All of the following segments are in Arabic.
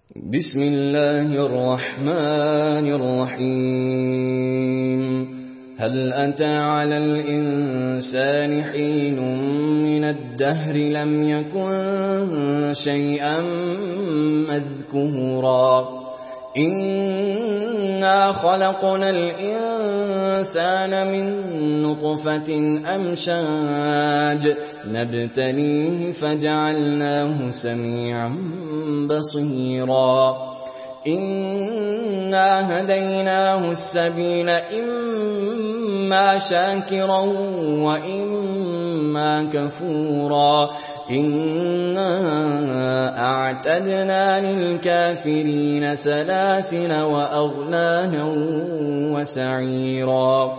بسم الله الرحمن الرحيم هل أتى على الإنسان حين من الدهر لم يكن شيئا مذكورا إنا خلقنا الإنسان من نطفة أمشاج نبتليه فجعلناه سميعا بصيرا إنا هديناه السبيل إما شاكرا وإما كفورا إنا أعتدنا للكافرين سلاسل وأغلالا وسعيرا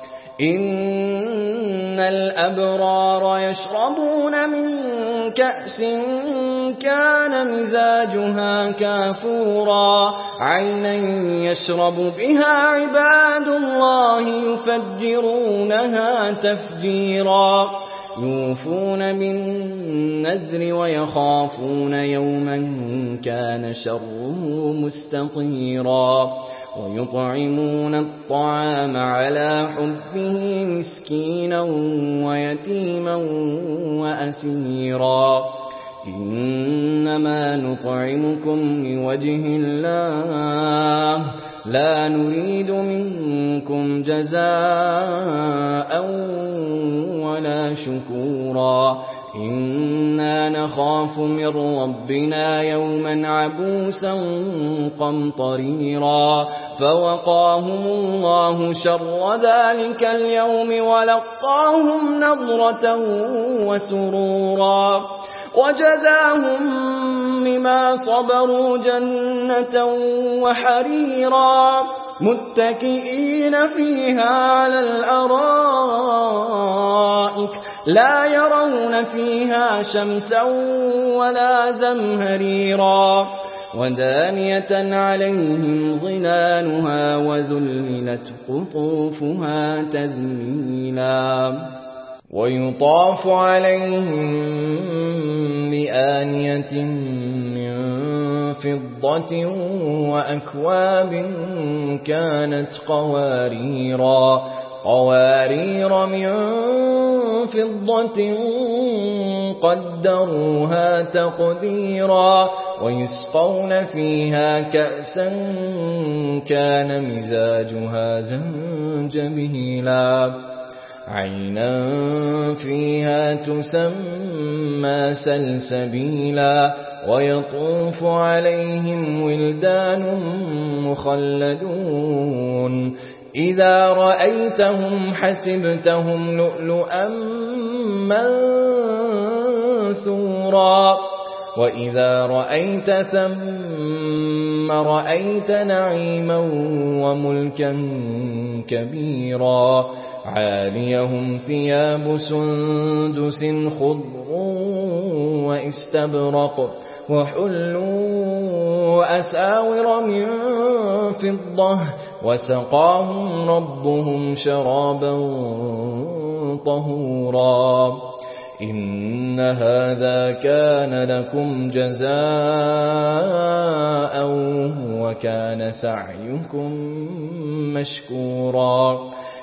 إن الأبرار يشربون من كأس كان مزاجها كافورا عينا يشرب بها عباد الله يفجرونها تفجيرا يوفون بالنذر ويخافون يوما كان شره مستطيرا ويطعمون الطعام على حبه مسكينا ويتيما وأسيرا إنما نطعمكم لوجه الله لا نريد منكم جزاء ولا شكورا إنا نخاف من ربنا يوما عبوسا قمطريرا فوقاهم الله شر ذلك اليوم ولقاهم نضرة وسرورا وجزاهم بما صبروا جنة وحريرا متكئين فيها على الأرائك لا يرون فيها شمسا ولا زمهريرا ودانية عليهم ظلالها وذللت قطوفها تذليلا ويطاف عليهم بآنية من فضة وأكواب كانت قوارير من فضة قدروها تقديرا ويسقون فيها كأسا كان مزاجها زنجبيلا عينا فيها تسمى سلسبيلا ويطوف عليهم ولدان مخلدون إذا رأيتهم حسبتهم لؤلؤا منثورا وإذا رأيت ثم رأيت نعيما وملكا كبيرا عاليهم ثياب سندس خضر واستبرق وحلوا أساور من فضة وسقاهم ربهم شرابا طهورا إن هذا كان لكم جزاء وكان سعيكم مشكورا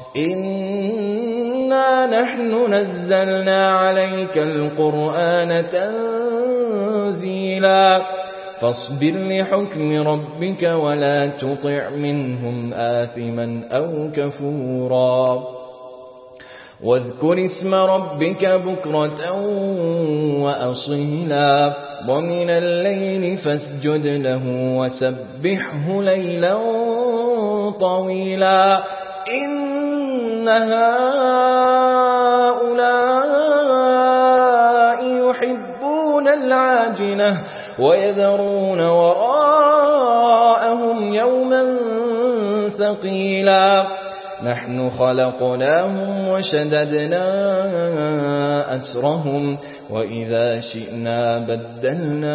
إنا نحن نزلنا عليك القرآن تنزيلا فاصبر لحكم ربك ولا تطع منهم آثما أو كفورا واذكر اسم ربك بكرة وأصيلا ومن الليل فاسجد له وسبحه ليلا طويلا إن هؤلاء يحبون العاجلة ويذرون وراءهم يوما ثقيلا نحن خلقناهم وشددنا أسرهم وإذا شئنا بدلنا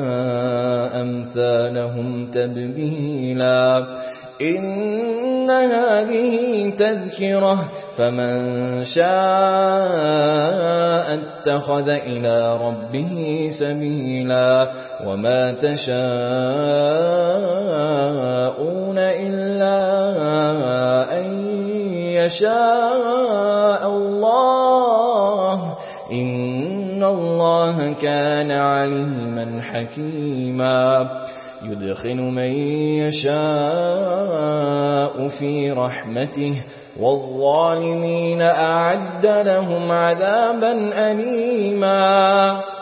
أمثالهم تبديلا إن هذه تذكرة فمن شاء اتخذ إلى ربه سبيلا وما تشاءون إلا أن يشاء الله إن الله كان عليما حكيما يدخل من يشاء في رحمته والظالمين أعد لهم عذابا أليما